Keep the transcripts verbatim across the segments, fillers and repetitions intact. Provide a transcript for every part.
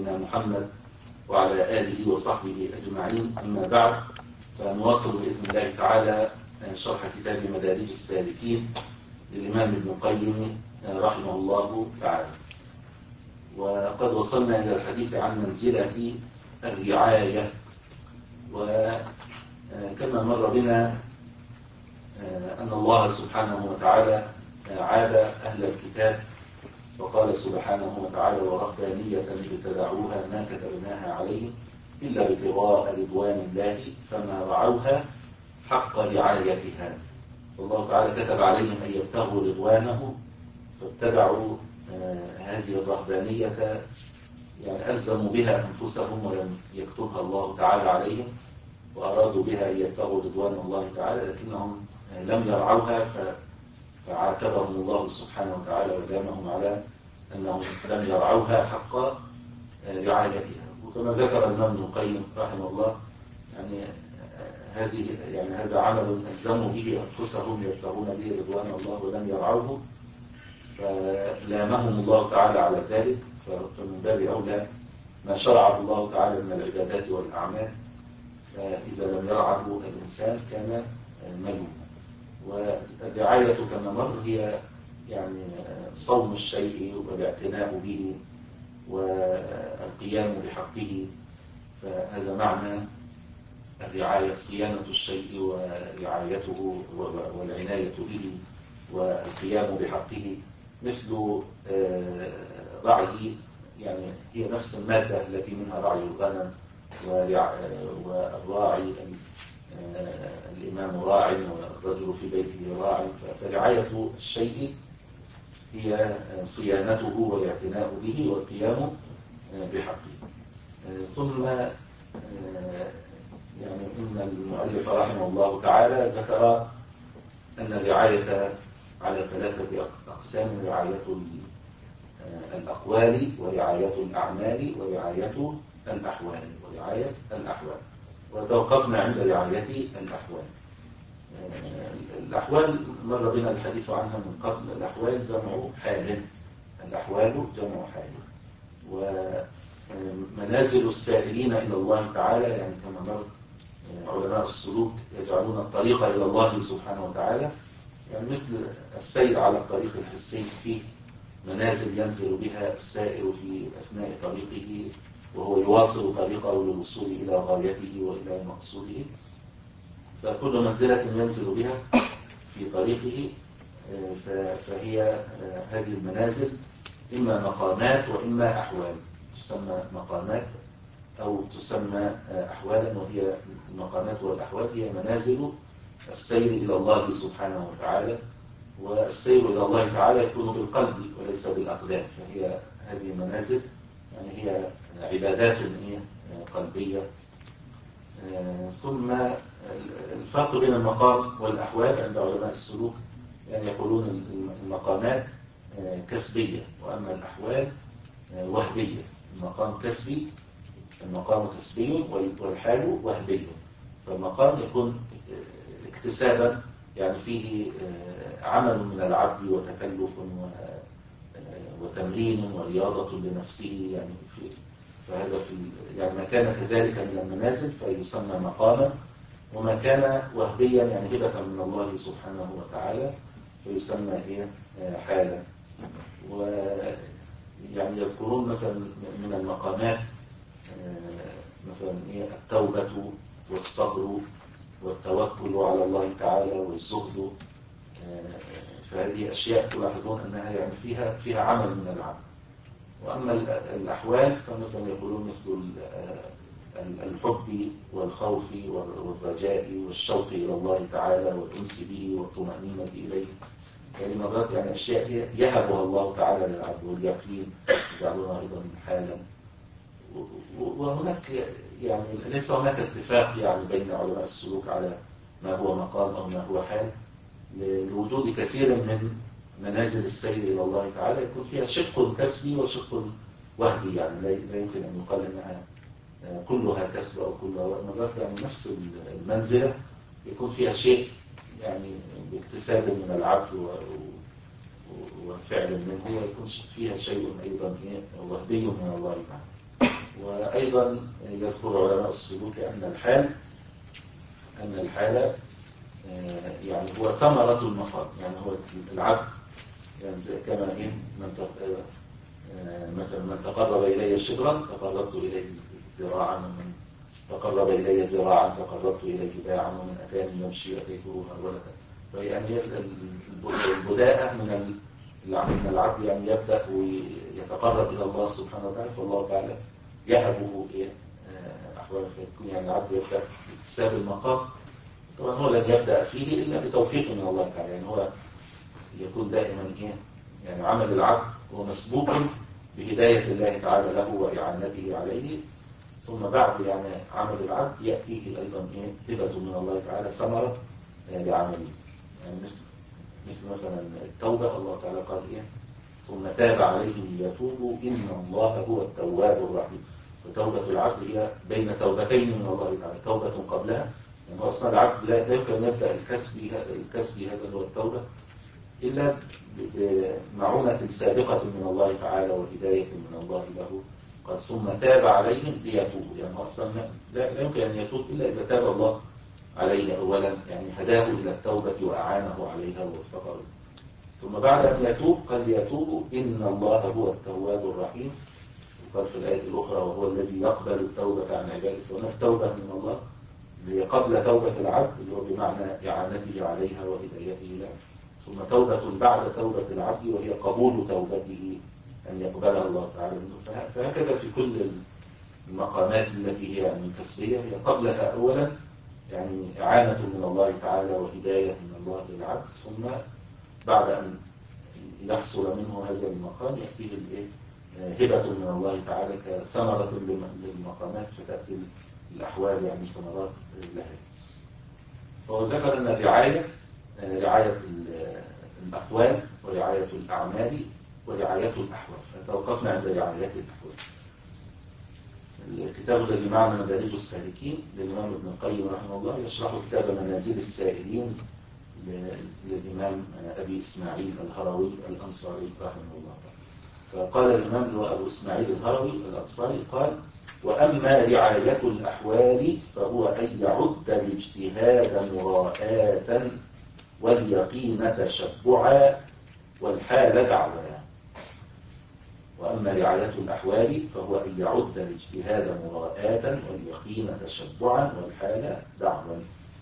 نبينا محمد وعلى آله وصحبه أجمعين. أما بعد، فنواصل بإذن الله تعالى شرح كتاب مدارج السالكين للإمام ابن القيم رحمه الله تعالى. وقد وصلنا إلى الحديث عن منزلة الرعاية، وكما مر بنا أن الله سبحانه وتعالى عاب أهل الكتاب وقال سبحانه وتعالى: ورهبانية ابتدعوها ما كتبناها عليهم إلا ابتغاء رضوان الله فما رعوها حق رعايتها. والله تعالى كتب عليهم أن يبتغوا رضوانه فابتدعوا هذه الرهبانية، يعني ألزموا بها أنفسهم ولم يكتبها الله تعالى عليهم، وأرادوا بها أن يبتغوا رضوان الله تعالى، لكنهم لم يرعوها فعاتبهم الله سبحانه وتعالى ولامهم على أنهم لم يرعوها حق رعايتها. وكما ذكر الإمام ابن القيم رحمه الله، يعني هذه يعني هذا عمل ألزموا به أنفسهم يبتغون به رضوان الله ولم يرعوه، فلامهم الله تعالى على ذلك. فمن باب أولى ما شرعه الله تعالى من العبادات والأعمال، فإذا لم يرعه الإنسان كان ملوما. والرعاية كما مر هي يعني صون الشيء والاعتناء به والقيام بحقه، فهذا معنى الرعاية: صيانة الشيء ورعايته والعناية به والقيام بحقه. مثل رعي، يعني هي نفس المادة التي منها رعي الغنم، والراعي الإمام راع والرجل في بيته راع. فرعاية الشيء هي صيانته والاعتناء به والقيام بحقه. ثم يعني إن المؤلف رحمه الله تعالى ذكر أن الرعاية على ثلاثة أقسام: رعاية الأقوال ورعاية الأعمال ورعاية الأحوال ورعاية الأحوال وتوقفنا عند رعاية الأحوال. الأحوال مر بنا الحديث عنها من قبل. الأحوال جمع حال، الأحوال جمع حال. ومنازل السائلين إلى الله تعالى، يعني كما مر علماء السلوك يجعلون الطريق إلى الله سبحانه وتعالى يعني مثل السير على الطريق الحسي، فيه منازل ينزل بها السائر في أثناء طريقه وهو يواصل طريقه للوصول إلى غايته وإلى مقصوده. فكل منزلة ينزل بها في طريقه فهي هذه المنازل إما مقامات وإما أحوال، تسمى مقامات أو تسمى أحوالا. وهي المقامات والأحوال هي منازل السير إلى الله سبحانه وتعالى، والسير إلى الله تعالى يكون بالقلب وليس بالأقدام. فهي هذه المنازل يعني هي عبادات قلبية. ثم الفرق بين المقام والأحوال عند علماء السلوك، يعني يقولون المقامات كسبية وأما الأحوال وهبية. المقام كسبي، المقام كسبي والحال وهبي. فالمقام يكون اكتسابا، يعني فيه عمل من العبد وتكلف وتمرين ورياضة لنفسه، يعني في فهذا في يعني ما كان كذلك من المنازل فيسمى مقاما، وما كان وهبيا يعني هبة من الله سبحانه وتعالى فيسمى هي حالا. ويعني يذكرون مثلا من المقامات مثلا هي التوبة والصبر والتوكل على الله تعالى والزهد. فهذه أشياء تلاحظون أنها يعني فيها فيها عمل من العمل. وأما الأحوال فمثلا يقولون مثل الحب والخوف والرجاء والشوق إلى الله تعالى والأنس به والطمأنينة إليه. يعني مرات يعني أشياء يهبها الله تعالى للعبد، واليقين يجعلونها أيضا حالا. وهناك يعني ليس هناك اتفاق يعني بين علماء السلوك على ما هو مقام أو ما هو حال، لوجود كثير من منازل السير إلى الله تعالى يكون فيها شق كسبي وشق وهبي. يعني لا يمكن أن يقال أنها كلها كسب أو كلها مرات، يعني نفس المنزلة يكون فيها شيء يعني باكتساب من العبد وفعل منه، ويكون فيها شيء أيضا وهبي من الله تعالى. وأيضا يذكر علماء السلوك أن الحال أن الحالة يعني هو ثمرة المقام، يعني هو العبد يعني كما إن من مثلا من تقرب إلي شبرا تقربت إليه ذراعا، ومن تقرب إلي ذراعا تقربت إليه باعا، ومن أتاني يمشي أتيته هرولة. فيعني هي البداءة من من العبد يعني يبدأ ويتقرب إلى الله سبحانه وتعالى، فالله تعالى يهبه أحوال فيكون يعني العبد يبدأ باكتساب المقام. طبعا هو لن يبدأ فيه إلا بتوفيق من الله تعالى، يعني هو يكون دائما إيه يعني عمل العبد هو مسبوق بهداية الله تعالى له وإعانته عليه، ثم بعد يعني عمل العبد يأتيه أيضا إيه هبة من الله تعالى ثمرة لعمله. يعني مثل مثل مثلا التوبة، الله تعالى قال إيه ثم تاب عليهم ليتوبوا إن الله هو التواب الرحيم. وتوبة العبد هي بين توبتين من الله تعالى، توبة قبلها يعني أصلا العبد لا يمكن أن يبدأ الكسب الكسب هذا هو التوبة إلا بمعونة سابقة من الله تعالى وهداية من الله له. قد ثم تاب عليهم ليتوبوا، يعني أصلا لا يمكن أن يتوب إلا إذا تاب الله عليه أولا، يعني هداه إلى التوبة وأعانه عليها ووفقه. ثم بعد أن يتوب قال ليتوبوا إن الله هو التواب الرحيم. وقال في الآية الأخرى وهو الذي يقبل التوبة عن عباده. وهنا التوبة من الله اللي قبل توبة العبد اللي هو بمعنى إعانته عليها وهدايته له، ثم توبة بعد توبة العبد وهي قبول توبته أن يقبلها الله تعالى منه. فهكذا في كل المقامات التي هي من كسبية هي قبلها أولا يعني إعانة من الله تعالى وهداية من الله للعبد، ثم بعد أن يحصل منه هذا المقام يأتيه هبة من الله تعالى كثمرة للمقامات، فتأتي الأحوال يعني ثمرات لها. فهو ذكر أن الرعاية رعاية الأقوال ورعاية الأعمال ورعاية الأحوال، فتوقفنا عند رعاية الأحوال. الكتاب الذي معنا مدارج السالكين للإمام ابن القيم رحمه الله يشرح كتاب منازل السائلين للإمام أبي إسماعيل الهروي الأنصاري رحمه الله. فقال الإمام أبو إسماعيل الهروي الأنصاري قال: وأما رعاية الأحوال فهو أن يعد الاجتهاد مراءة واليقين تشبعا والحال دعوى. وأما رعاية الأحوال فهو أن يعد الاجتهاد مراءة واليقين تشبعا والحال دعوى.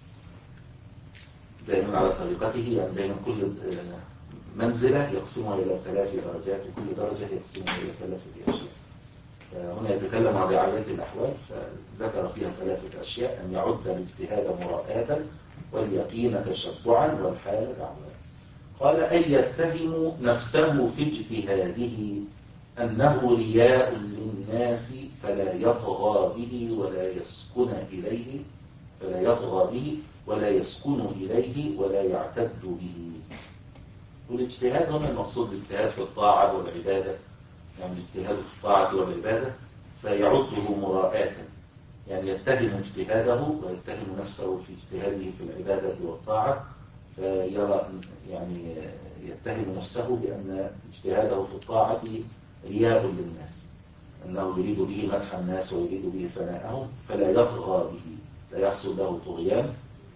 دائما على طريقته، يعني دائما كل منزلة يقسمها إلى ثلاث درجات وكل درجة يقسمها إلى ثلاثة أشياء. هنا يتكلم عن رعاية الأحوال فذكر فيها ثلاثة أشياء: أن يعد الاجتهاد مراءة واليقين تشبعا والحال دعوى. قال: أن يتهم نفسه في اجتهاده أنه رياء للناس فلا يطغى به ولا يسكن إليه فلا يطغى به ولا يسكن إليه ولا يعتد به. والاجتهاد هنا المقصود بالاجتهاد في الطاعة والعبادة، يعني الاجتهاد في الطاعة والعبادة فيعده مراءة، يعني يتهم اجتهاده ويتهم نفسه في اجتهاده في العبادة والطاعة، فيرى يعني يتهم نفسه بأن اجتهاده في الطاعة رياء للناس، أنه يريد به مدح الناس ويريد به ثناءهم فلا يطغى به، لا يحصل له طغيان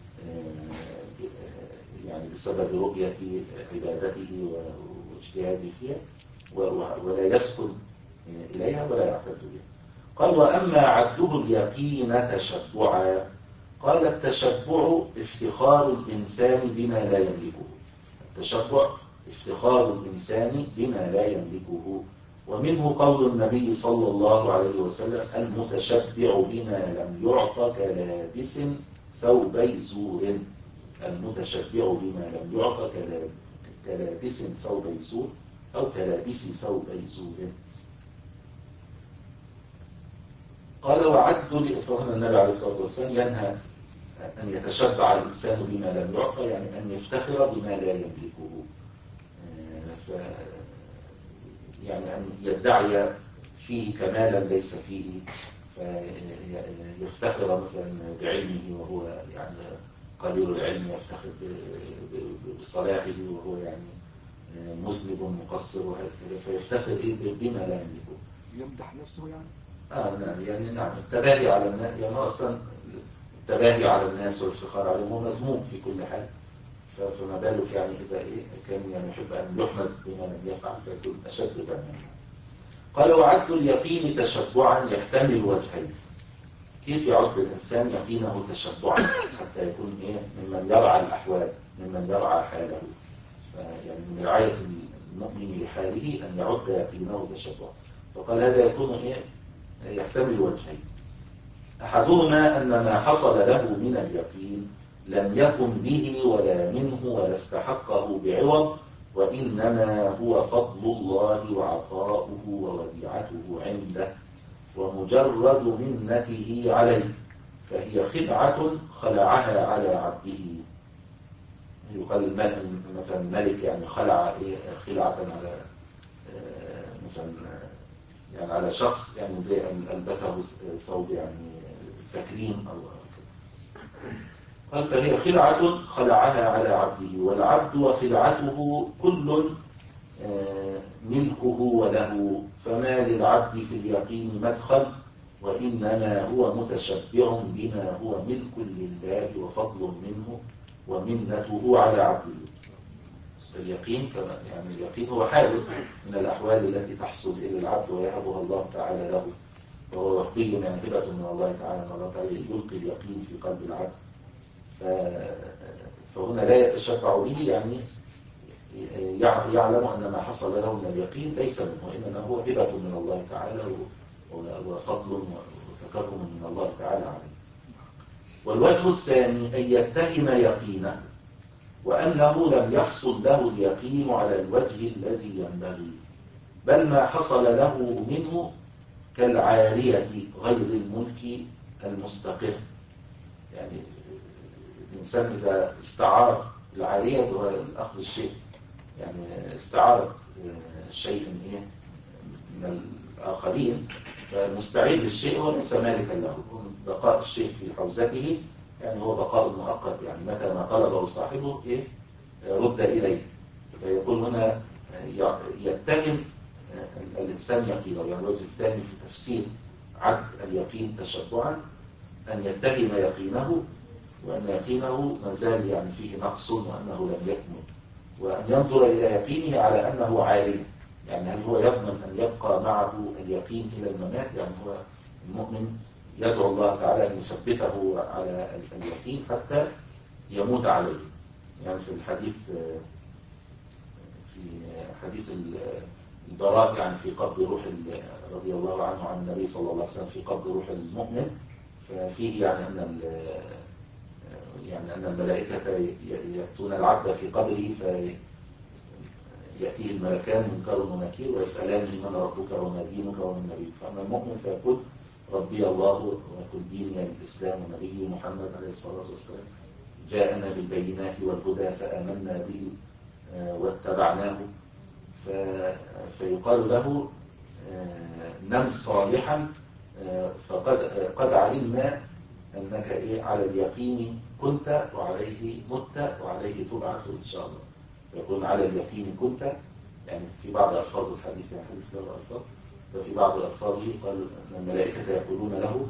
يعني بسبب رؤية عبادته واجتهاده فيها، ولا يسكن إليها ولا يعتد بها. قال: وأما عده اليقين تشبعا. قال: التشبع افتخار الإنسان بما لا يملكه. التشبع افتخار الإنسان بما لا يملكه. ومنه قول النبي صلى الله عليه وسلم: المتشبع بما لم يعط كلابس ثوبي زور. المتشبع بما لم يعط كلابس ثوبي زور أو كلابس ثوبي زور. قال: وعد لإفراد النبي عليه الصلاة والسلام ينهى أن يتشبع الإنسان بما لم يعط، يعني أن يفتخر بما لا يملكه، ف يعني أن يدعي فيه كمالا ليس فيه، فيفتخر مثلا بعلمه وهو يعني قليل العلم، يفتخر بصلاحه وهو يعني مذنب مقصر وهكذا، فيفتخر بما لا يملكه. يمدح نفسه يعني آه نعم يعني نعم التباهي على الناس، يعني أصلا التباهي على الناس والفخار عليهم هو مذموم في كل حال، فما بالك يعني إذا إيه كان يعني يحب أن يحمد بما لم يفعل فيكون أشد ذما. قال وعد اليقين تشبعا يحتمل وجهين. كيف يعد الإنسان يقينه تشبعا حتى يكون إيه ممن يرعى الأحوال، ممن يرعى حاله، يعني من رعاية المؤمن لحاله أن يعد يقينه تشبعا. فقال هذا يكون إيه يحتمل وجهين. أحدهما أن ما حصل له من اليقين لم يكن به ولا منه ولا استحقه بعوض، وإنما هو فضل الله وعطاؤه ووديعته عنده ومجرد منته عليه، فهي خدعة خلعها على عبده. يقال مثلا الملك يعني خلع إيه خلعة على مثلا يعني على شخص يعني زي ألبسه ثوب يعني تكريم أو كده. قال فهي خلعة خلعها على عبده، والعبد وخلعته كل ملكه وله، فما للعبد في اليقين مدخل، وإنما هو متشبع بما هو ملك لله وفضل منه ومنته على عبده. اليقين كما يعني اليقين هو حال من الأحوال التي تحصل إلى العبد ويهبها الله تعالى له، فهو وحدي يعني هبة من الله تعالى، أن الله تعالى يلقي اليقين في قلب العبد. فهنا لا يتشبع به يعني يعلم أن ما حصل له من اليقين ليس منه، إنما هو هبة من الله تعالى وفضل وتكرم من الله تعالى عليه. والوجه الثاني أن يتهم يقينه وأنه لم يحصل له اليقين على الوجه الذي ينبغي، بل ما حصل له منه كالعارية غير الملك المستقر. يعني الإنسان إذا استعار العارية هو الأخذ الشيء، يعني استعار شيء من الآخرين، فالمستعير للشيء هو ليس مالكا له، بقاء الشيء في حوزته يعني هو بقاء مؤقت، يعني متى ما طلبه صاحبه إيه رد إليه. فيقول هنا يتهم الإنسان يقينه. يعني الوجه الثاني في تفسير عد اليقين تشبعا أن يتهم يقينه، وأن يقينه ما زال يعني فيه نقص وأنه لم يكمل، وأن ينظر إلى يقينه على أنه عالي. يعني هل هو يضمن أن يبقى معه اليقين إلى الممات؟ يعني هو المؤمن يدعو الله تعالى أن يثبته على اليقين حتى يموت عليه. يعني في الحديث في حديث البراء يعني في قبض روح رضي الله عنه عن النبي صلى الله عليه وسلم في قبض روح المؤمن، ففيه يعني أن يعني أن الملائكة يأتون العبد في قبره فيأتيه الملكان منكر ونكير ويسألانه من ربك وما دينك ومن نبيك، فأما المؤمن فيقول ربي الله وكل ديني الإسلام ونبي محمد عليه الصلاة والسلام جاءنا بالبينات والهدى فآمنا به واتبعناه. فيقال له نم صالحا فقد قد علمنا أنك إيه على اليقين كنت وعليه مت وعليه تبعث إن شاء الله. يقول على اليقين كنت، يعني في بعض ألفاظ الحديث يعني حديث له ألفاظ، ففي بعض ألفاظه قال أن الملائكة يقولون له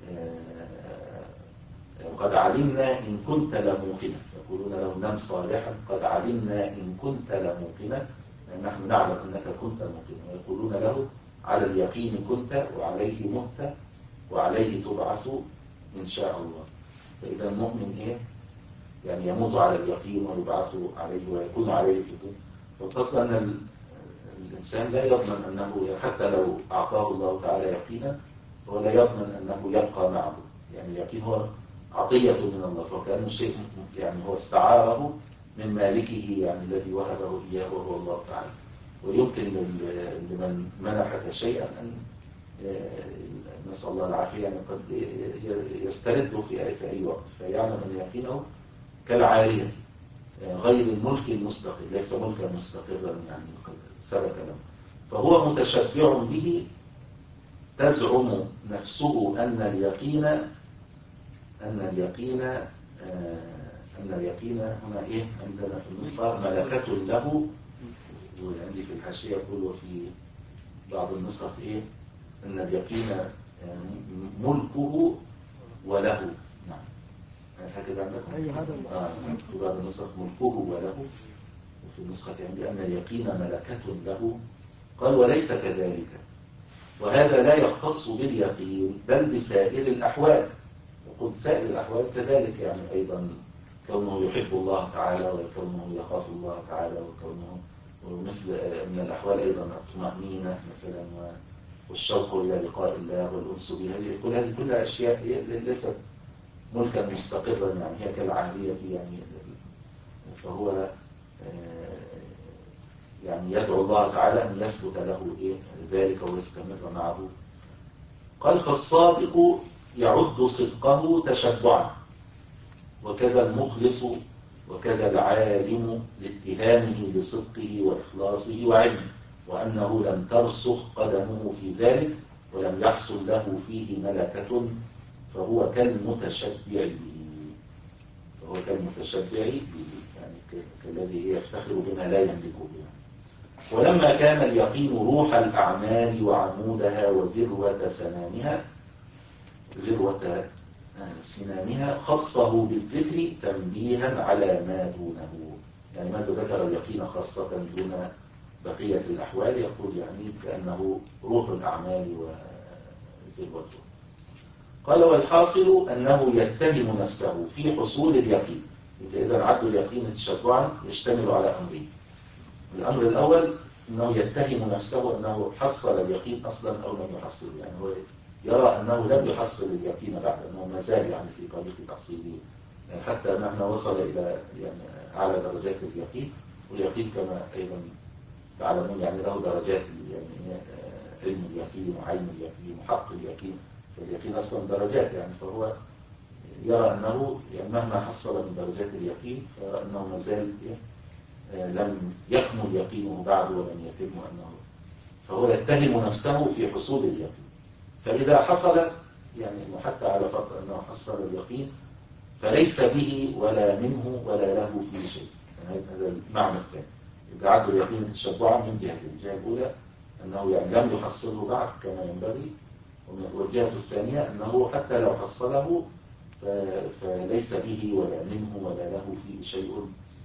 قد علمنا إن كنت لموقنا، يقولون له نم صالحا قد علمنا إن كنت لموقنا، يعني نحن نعلم أنك كنت موقنا. ويقولون له على اليقين كنت وعليه مت وعليه تبعث إن شاء الله. فإذا المؤمن إيه يعني يموت على اليقين ويبعث عليه ويكون عليه في الدنيا. فالقصد أن الإنسان لا يضمن أنه حتى لو أعطاه الله تعالى يقينا هو لا يضمن أنه يبقى معه. يعني اليقين هو عطية من الله، فكأنه شيء يعني هو استعاره من مالكه يعني الذي وهبه إياه وهو الله تعالى. ويمكن لمن منحك شيئا أن نسأل الله العافية يعني قد يسترده في في أي وقت، فيعلم أن يقينه كالعارية غير الملك المستقر، ليس ملكا مستقرا يعني قد ثبت له، فهو متشبع به. تزعم نفسه أن اليقين أن اليقين أن اليقين هنا إيه عندنا في النسخة ملكة له، وعندي في الحاشية يقول وفي بعض النسخ إيه أن اليقين ملكه وله. نعم هكذا عندكم؟ أي هذا آه في بعض النسخ ملكه وله، وفي النسخة يعني أن اليقين ملكة له. قال وليس كذلك، وهذا لا يختص باليقين بل بسائر الأحوال. يقول سائر الأحوال كذلك، يعني أيضا كونه يحب الله تعالى وكونه يخاف الله تعالى وكونه ومثل من الأحوال أيضا الطمأنينة مثلا والشوق إلى لقاء الله والأنس به. كل هذه كلها أشياء ليست ملكا مستقرا، يعني هي كالعادية يعني. فهو يعني يدعو الله تعالى أن يثبت له إيه ذلك ويستمر معه. قال فالصادق يعد صدقه تشبعا، وكذا المخلص وكذا العالم لاتهامه بصدقه وإخلاصه وعلمه، وأنه لم ترسخ قدمه في ذلك ولم يحصل له فيه ملكة، فهو كالمتشبع به. فهو كالمتشبع به يعني كالذي يفتخر بما لا يملكه يعني. ولما كان اليقين روح الأعمال وعمودها وذروة سنامها ذروة سنامها خصه بالذكر تنبيها على ما دونه. يعني ماذا ذكر اليقين خاصة دون بقية الأحوال؟ يقول يعني كأنه روح الأعمال وذروته. قال والحاصل أنه يتهم نفسه في حصول اليقين. إذا عد اليقين تشبعا يشتمل على أمرين. الأمر الأول أنه يتهم نفسه أنه حصل اليقين أصلا أو لم يحصل، يعني هو يرى أنه لم يحصل اليقين بعد، أنه ما زال يعني في طريق تحصيله، يعني حتى مهما وصل إلى يعني أعلى درجات اليقين. واليقين كما أيضا تعلمون يعني له درجات، يعني علم اليقين وعين اليقين وحق اليقين. فاليقين أصلا درجات يعني. فهو يرى أنه يعني مهما حصل من درجات اليقين فيرى أنه ما زال لم يكمل يقينه بعد ولم يتم أنه، فهو يتهم نفسه في حصول اليقين. فإذا حصل يعني إنه حتى على فرض أنه حصل اليقين فليس به ولا منه ولا له فيه شيء. يعني هذا المعنى الثاني. إذا عد اليقين تشبعا من جهة الجهة الأولى أنه يعني لم يحصله بعد كما ينبغي، والجهة الثانية أنه حتى لو حصله فليس به ولا منه ولا له فيه شيء.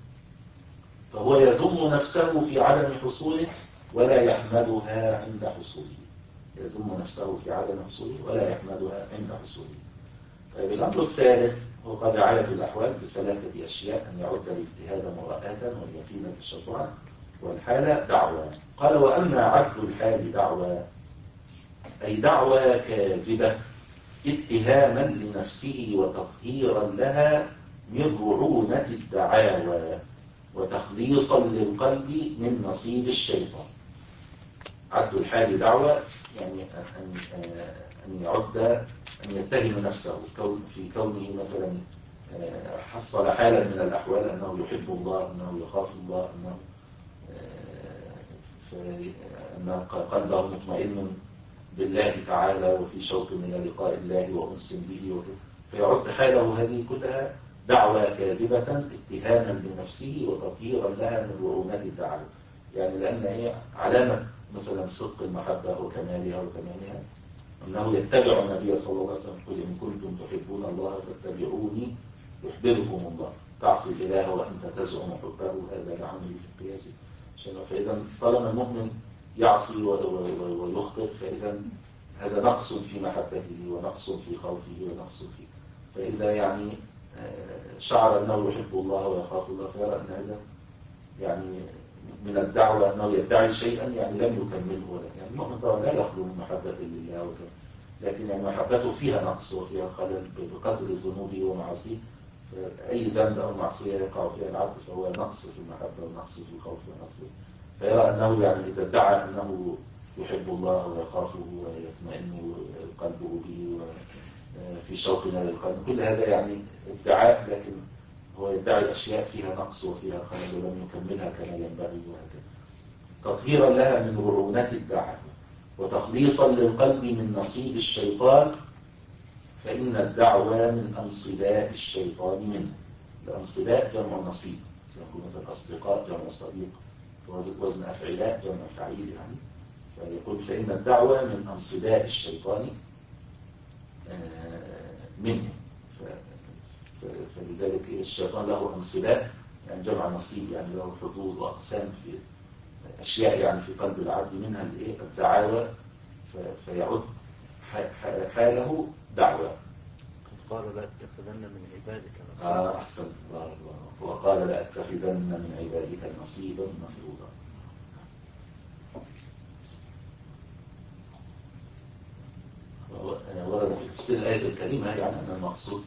فهو يذم نفسه في عدم حصوله ولا يحمدها عند حصوله. يذم نفسه في عدم حصوله ولا يحمدها عند حصوله. طيب الأمر الثالث هو قد رعاية الأحوال بثلاثة أشياء: أن يعد الاجتهاد مراءة واليقين تشبعا والحالة دعوى. قال وأما عد الحال دعوى أي دعوى كاذبة اتهاما لنفسه وتطهيرا لها من رعونة الدعاوى وتخليصا للقلب من نصيب الشيطان. عد الحال دعوى يعني أن أن يعد أن يتهم نفسه في كونه مثلا حصل حالا من الأحوال أنه يحب الله، أنه يخاف الله، أنه أن قلبه مطمئن بالله تعالى وفي شوق من لقاء الله وأنس به، فيعد حاله هذه كلها دعوى كاذبة اتهاما لنفسه وتطهيرا لها من رعونة الدعوة. يعني لأن هي علامة مثلا صدق المحبة وكمالها وتمامها أنه يتبع النبي صلى الله عليه وسلم. قل إن كنتم تحبون الله فاتبعوني يحببكم الله. تعصي الإله وأنت تزعم حبه هذا لعمري في القياس. فإذا طالما المؤمن يعصي ويخطئ فإذا هذا نقص في محبته ونقص في خوفه ونقص في، فإذا يعني شعر أنه يحب الله ويخاف الله فيرى أن هذا يعني من الدعوة أنه يدعي شيئا يعني لم يكمله ولا يعني. المؤمن طبعا لا يخلو من محبة لله وكذا، لكن يعني محبته فيها نقص وفيها خلل بقدر ذنوبه ومعاصيه. فأي ذنب أو معصية يقع فيها العبد فهو نقص في المحبة ونقص في الخوف ونقص، فيرى أنه يعني إذا ادعى أنه يحب الله ويخافه ويطمئن قلبه به وفي شوق للقلب، كل هذا يعني ادعاء، لكن هو يدعي أشياء فيها نقص وفيها خلل ولم يكملها كما ينبغي. وهكذا تطهيرا لها من رعونة الدعوة وتخليصا للقلب من نصيب الشيطان، فإن الدعوة من أنصباء الشيطان منه. الأنصباء جمع نصيب، سيكون مثل أصدقاء جمع صديق، وزن أفعلاء جمع فعيل يعني. فيقول فإن الدعوة من أنصباء الشيطان منه. فلذلك الشيطان له انصباء، يعني جمع نصيب، يعني له حظوظ وأقسام في أشياء يعني في قلب العبد، منها الإيه الدعاوى، فيعد حاله دعوة. قال لا أتخذن من عبادك نصيبا. آه أحسن الله الله. وقال لا أتخذن من عبادك نصيبا مفروضا. ورد في تفسير الآية الكريمة يعني أن المقصود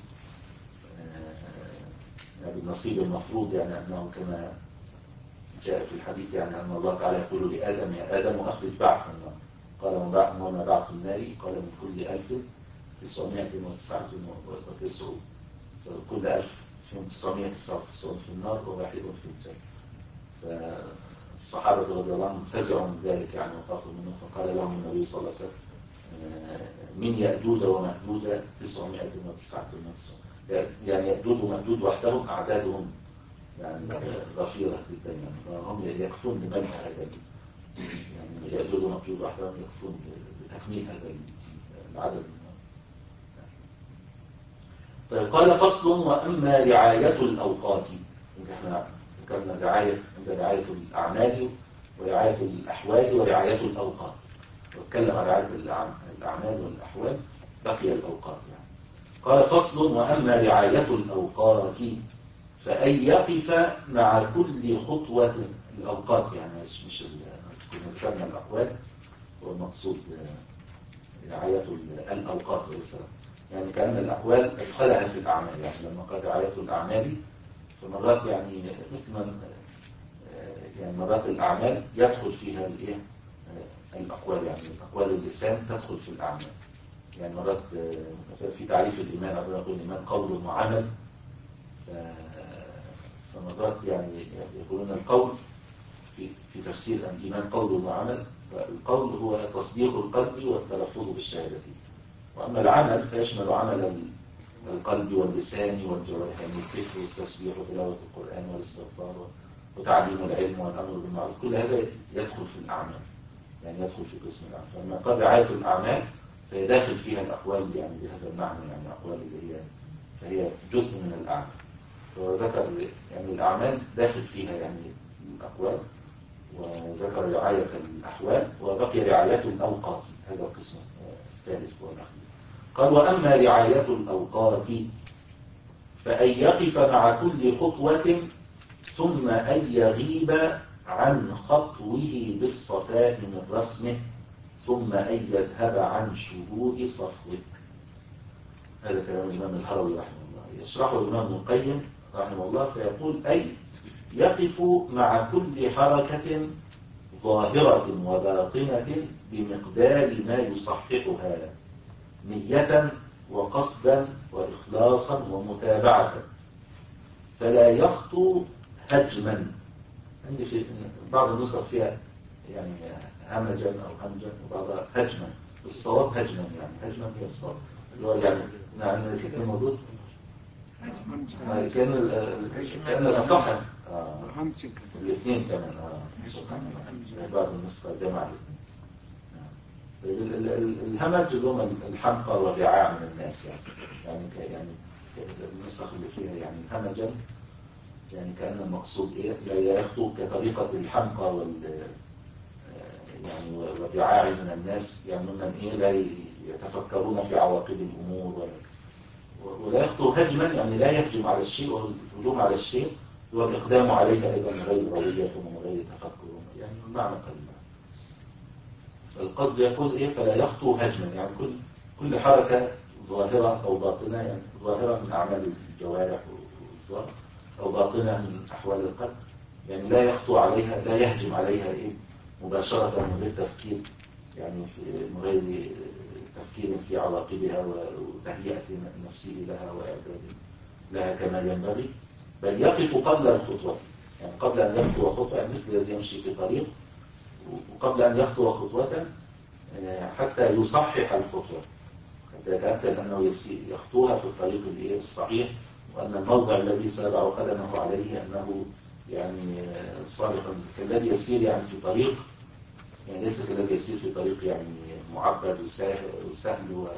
يعني بالنصيب المفروض يعني أنه كما جاء في الحديث يعني أن الله تعالى يقول لآدم يا آدم أخرج بعث النار، قال وما بعث النار؟ قال من كل ألف تسعمائة وتسعة وتسعون، فكل ألف فيهم تسعمائة وتسعة وتسعون في النار وواحد في الجنة. فالصحابة رضي الله عنهم فزعوا من ذلك يعني وخافوا منه، فقال لهم النبي صلى الله عليه وسلم من يأجوج ومأجوج تسعمائة وتسعة وتسعون، يعني يأجوج ومأجوج وحدهم أعدادهم يعني غفيرة جدا، يعني هم يكفون بمنع هذا، يعني يأجوج ومأجوج وحدهم يكفون بتكميل هذا العدد. طيب قال فصل وأما رعاية الأوقات، احنا ذكرنا الرعاية عند رعاية الأعمال ورعاية الأحوال ورعاية الأوقات، واتكلم عن رعاية الأعمال والأحوال، بقي الأوقات يعني. قال فصل وأما رعاية الأوقات فأن يقف مع كل خطوة، الأوقات يعني مش مش كنا ذكرنا الأقوال والمقصود رعاية الأوقات وليس، يعني كأن الأقوال أدخلها في الأعمال، يعني لما قال رعاية الأعمال فمرات يعني مثل من يعني مرات الأعمال يدخل فيها الإيه الأقوال، يعني أقوال اللسان تدخل في الأعمال، يعني مرات مثلا في تعريف الإيمان عندما يقول الإيمان قول وعمل، فمرات يعني يقولون القول في في تفسير الإيمان قول وعمل، فالقول هو تصديق القلب والتلفظ بالشهادة، وأما العمل فيشمل عمل القلب واللسان والجوارح، يعني الذكر والتسبيح وتلاوة القرآن والاستغفار وتعليم العلم والأمر بالمعروف، كل هذا يدخل في الأعمال، يعني يدخل في قسم الأعمال. فلما قال رعاية الأعمال فهي داخل فيها الأقوال يعني بهذا المعنى، يعني أقوال اللي هي فهي جزء من الأعمال، وذكر يعني الأعمال داخل فيها يعني الأقوال، وذكر رعاية الأحوال، وبقي رعاية الأوقات، هذا القسم الثالث والأخير. قال وأما رعاية الأوقات فأن يقف مع كل خطوة ثم أن يغيب عن خطوه بالصفاء من رسمه ثم أن يذهب عن شهود صفوه. هذا كلام الإمام الهروي رحمه الله، يشرحه الإمام ابن القيم رحمه الله فيقول أي يقف مع كل حركة ظاهرة وباطنة بمقدار ما يصححها نية وقصدا وإخلاصا ومتابعة، فلا يخطو هجما. عندي في بعض النسخ فيها يعني همجا أو همجا وبعضها هجما، الصواب هجما، يعني هجما هي الصواب اللي هو يعني نعم الاثنين موجود كان كان الأصح آه. الاثنين كمان آه. بعض النسخ جمع الاثنين. الهمج اللي هم الحمقى والرعاع من الناس، يعني يعني يعني النسخ اللي فيها يعني همجا يعني كأن المقصود إيه لا يخطو كطريقة الحمقى وال يعني والرعاع من الناس، يعني ممن إيه لا يتفكرون في عواقب الأمور، ولا يخطو هجما يعني لا يهجم على الشيء، والهجوم على الشيء هو الإقدام عليه أيضا من غير روية ومن غير تفكر، يعني المعنى قريب. القصد يقول إيه فلا يخطو هجما، يعني كل كل حركة ظاهرة أو باطنة، يعني ظاهرة من أعمال الجوارح والظاهر أو باطنة من أحوال القلب، يعني لا يخطو عليها، لا يهجم عليها إيه مباشرة من غير تفكير، يعني من غير تفكير في عواقبها وتهيئة نفسه لها وإعداد لها كما ينبغي، بل يقف قبل الخطوة، يعني قبل أن يخطو خطوة، يعني مثل الذي يمشي في طريق وقبل أن يخطو خطوة حتى يصحح الخطوة، حتى يتأكد أنه يخطوها في الطريق الصحيح، وأن الموضع الذي سيضع قدمه عليه أنه يعني صالح، كالذي يسير يعني في طريق، يعني ليس كالذي يسير في طريق يعني معبد وسهل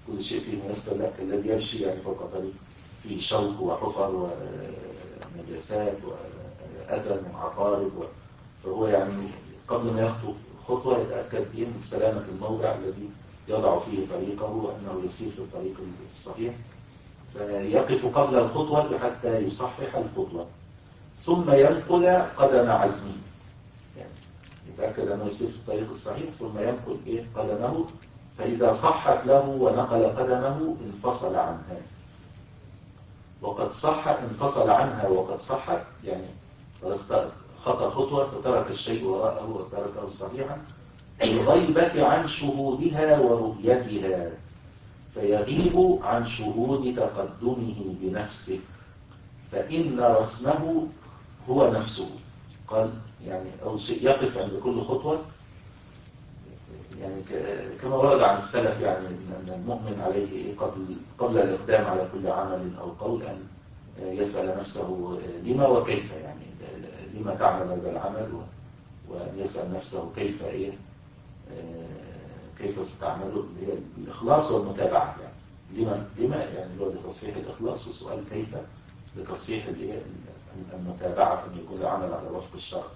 كل شيء فيه ميسر، لا كالذي يمشي يعني فوق طريق فيه شوك وحفر ونجاسات وأذى وعقارب، فهو يعني قبل ما يخطو خطوة يتأكد إيه من سلامة الموضع الذي يضع فيه طريقه وأنه يسير في الطريق الصحيح، فيقف قبل الخطوة حتى يصحح الخطوة، ثم ينقل قدم عزمه، يعني يتأكد أنه يسير في الطريق الصحيح ثم ينقل إيه قدمه، فإذا صحت له ونقل قدمه انفصل عنها. وقد صح انفصل عنها وقد صحت، يعني خطأ خطوة فترك الشيء وراءه وتركه صحيحا الغيبة عن شهودها ورؤيتها، فيغيب عن شهود تقدمه بنفسه، فإن رسمه هو نفسه. قال يعني أول شيء يقف عند كل خطوة، يعني كما ورد عن السلف يعني أن المؤمن عليه قبل قبل الإقدام على كل عمل أو قول أن يسأل نفسه لما وكيف، يعني لما تعمل هذا العمل، وأن يسأل نفسه كيف إيه كيف ستعمله، اللي هي الإخلاص والمتابعة. يعني لما لما يعني هو لتصحيح الإخلاص، والسؤال كيف لتصحيح المتابعة، أن يكون العمل على وفق الشرع،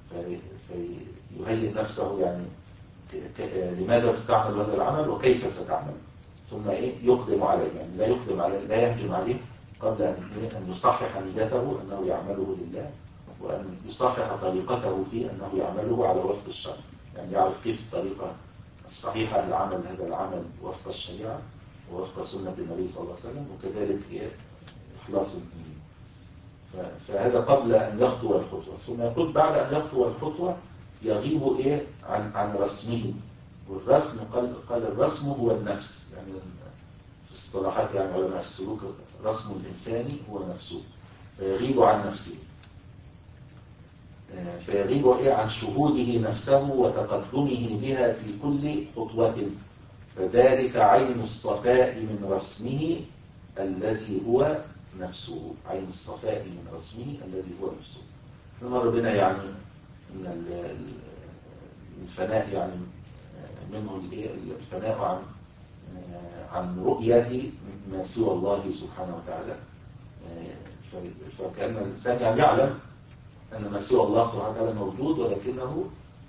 فيهيئ نفسه يعني لماذا ستعمل هذا العمل وكيف ستعمل، ثم إيه يقدم عليه، يعني لا يقدم عليه لا يهجم عليه قبل أن يصحح نيته أنه يعمله لله، وأن يصحح طريقته في أنه يعمله على وفق الشرع، يعني يعرف كيف الطريقة الصحيحة لعمل هذا العمل وفق الشريعة ووفق سنة النبي صلى الله عليه وسلم، وكذلك إيه إخلاص الدين. فهذا قبل أن يخطو الخطوة. ثم يقول بعد أن يخطو الخطوة يغيب إيه عن عن رسمه، والرسم قال قال الرسم هو النفس، يعني في اصطلاحات يعني علماء السلوك رسم الإنسان هو نفسه، فيغيب عن نفسه، فيغيب إيه عن شهوده نفسه وتقدمه بها في كل خطوة، فذلك عين الصفاء من رسمه الذي هو نفسه، عين الصفاء من رسمه الذي هو نفسه. فمر بنا يعني من الفناء، يعني منه الفناء عن عن رؤية ما سوى الله سبحانه وتعالى، فكأن الإنسان يعني يعلم أن ما سوى الله سبحانه وتعالى موجود، ولكنه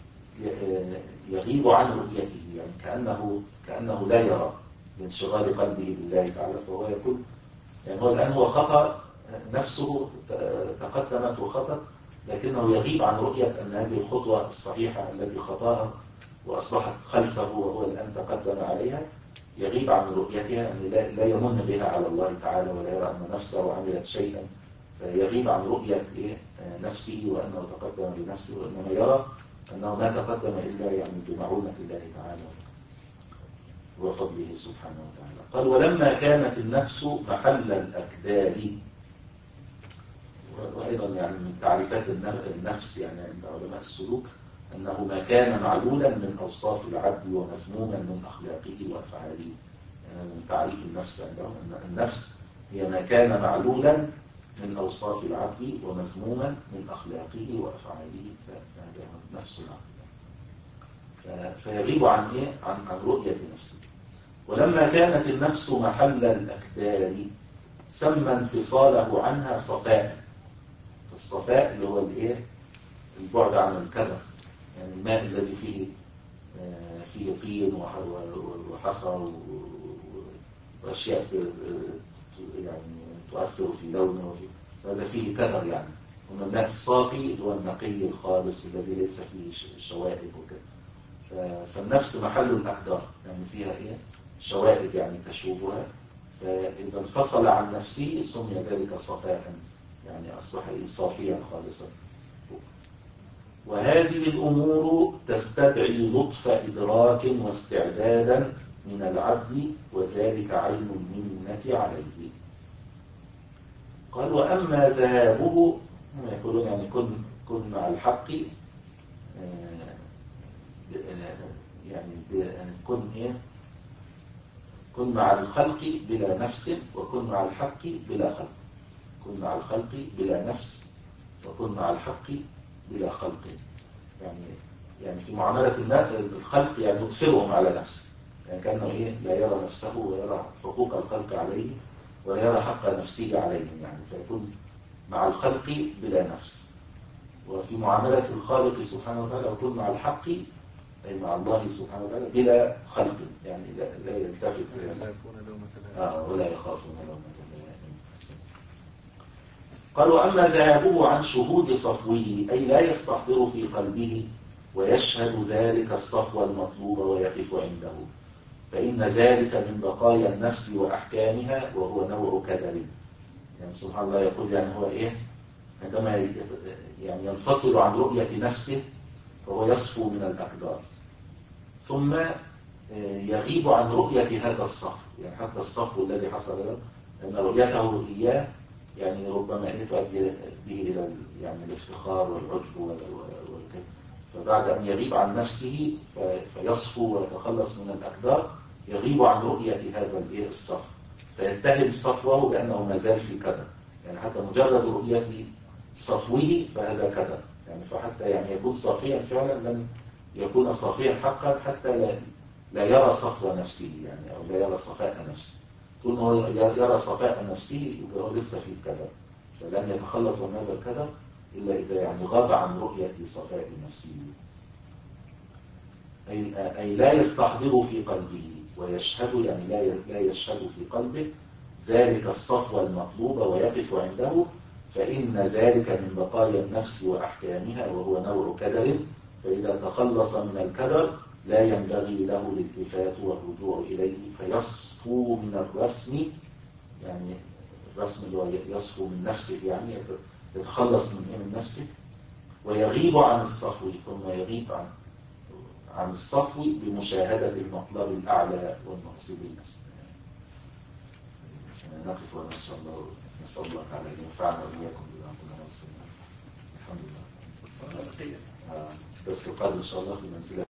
يغيب عن رؤيته، يعني كأنه كأنه لا يرى لانشغال قلبه بالله تعالى، فهو يقول يعني هو الآن هو خطأ نفسه تقدمت وخطأ، لكنه يغيب عن رؤية أن هذه الخطوة الصحيحة التي خطاها وأصبحت خلفه وهو الآن تقدم عليها، يغيب عن رؤيتها، أن لا يمن بها على الله تعالى ولا يرى أن نفسه عملت شيئا، فيغيب عن رؤية نفسه وأنه تقدم بنفسه، وإنما يرى أنه ما تقدم إلا يعني بمعونة الله تعالى وفضله سبحانه وتعالى. قال ولما كانت النفس محل الأكدار، وأيضا يعني من تعريفات النفس يعني عند علماء السلوك أنه ما كان معلولا من أوصاف العبد ومذموما من أخلاقه وأفعاله، يعني من تعريف النفس عندهم أن النفس هي ما كان معلولا من أوصاف العبد ومذموما من أخلاقه وأفعاله، فهذا نفس العبد، فيغيب عن إيه؟ عن عن رؤية نفسه. ولما كانت النفس محل الأكدار سمى انفصاله عنها صفاء، الصفاء اللي هو الإيه؟ البعد عن الكدر، يعني الماء الذي فيه فيه طين وحصى وأشياء يعني تؤثر في لونه، هذا فيه كدر يعني. ومن الماء الصافي اللي هو النقي الخالص الذي ليس فيه شوائب وكذا. فالنفس محل الأكدار، يعني فيها إيه؟ شوائب يعني تشوبها، فإذا انفصل عن نفسه سمي ذلك صفاء، يعني أصبح صافيا خالصا. وهذه الأمور تستدعي لطف إدراك واستعدادا من العبد، وذلك عين المنة عليه. قال وأما ذهابه، هم يقولون يعني كن, كن مع الحق، يعني كن إيه؟ كن مع الخلق بلا نفس، وكن مع الحق بلا خلق. كن مع الخلق بلا نفس، وكن مع الحق بلا خلق. يعني يعني في معاملة الخلق يعني يؤثرهم على نفسه، يعني كأنه إيه لا يرى نفسه ويرى حقوق الخلق عليه ولا يرى حق نفسه عليهم، يعني فيكون مع الخلق بلا نفس. وفي معاملة الخالق سبحانه وتعالى يكون مع الحق أي مع الله سبحانه وتعالى بلا خلق، يعني لا, لا يلتفت آه ولا يخافون لومة لائم. قالوا أما ذهابه عن شهود صفوه أي لا يستحضر في قلبه ويشهد ذلك الصفو المطلوب ويقف عنده، فإن ذلك من بقايا النفس وأحكامها وهو نوع كدر. يعني سبحان الله يقول يعني هو إيه عندما يعني ينفصل عن رؤية نفسه فهو يصفو من الأكدار، ثم يغيب عن رؤية هذا الصفو، يعني حتى الصفو الذي حصل له أن رؤيته إياه يعني ربما أن تؤدي به إلى يعني الافتخار والعجب والكذب، فبعد أن يغيب عن نفسه فيصفو ويتخلص من الأكدار يغيب عن رؤية هذا الصفو، فيتهم صفوه بأنه ما زال في كدر، يعني حتى مجرد رؤية صفوه فهذا كدر، يعني فحتى يعني يكون صافيا فعلا لن يكون صافيا حقا حتى لا لا يرى صفو نفسه، يعني أو لا يرى صفاء نفسه. طول ما هو يرى صفاء نفسه يبقى هو لسه في الكدر، فلن يتخلص من هذا الكدر إلا إذا يعني غاب عن رؤية صفاء نفسه. أي, أي لا يستحضر في قلبه ويشهد، يعني لا لا يشهد في قلبه ذلك الصفو المطلوب ويقف عنده، فإن ذلك من بقايا النفس وأحكامها وهو نوع كدر، فإذا تخلص من الكدر لا ينبغي له الالتفات والرجوع إليه فيصفو من الرسم، يعني الرسم اللي هو يصفو من نفسه، يعني يتخلص من من نفسه، ويغيب عن الصفو ثم يغيب عن عن الصفو بمشاهدة المطلب الأعلى والمقصود الأسمى. نقف ونسأل الله نسأل الله تعالى أن ينفعنا وإياكم بما كنا نسمع. الحمد لله. بس القادم إن شاء الله في منزلة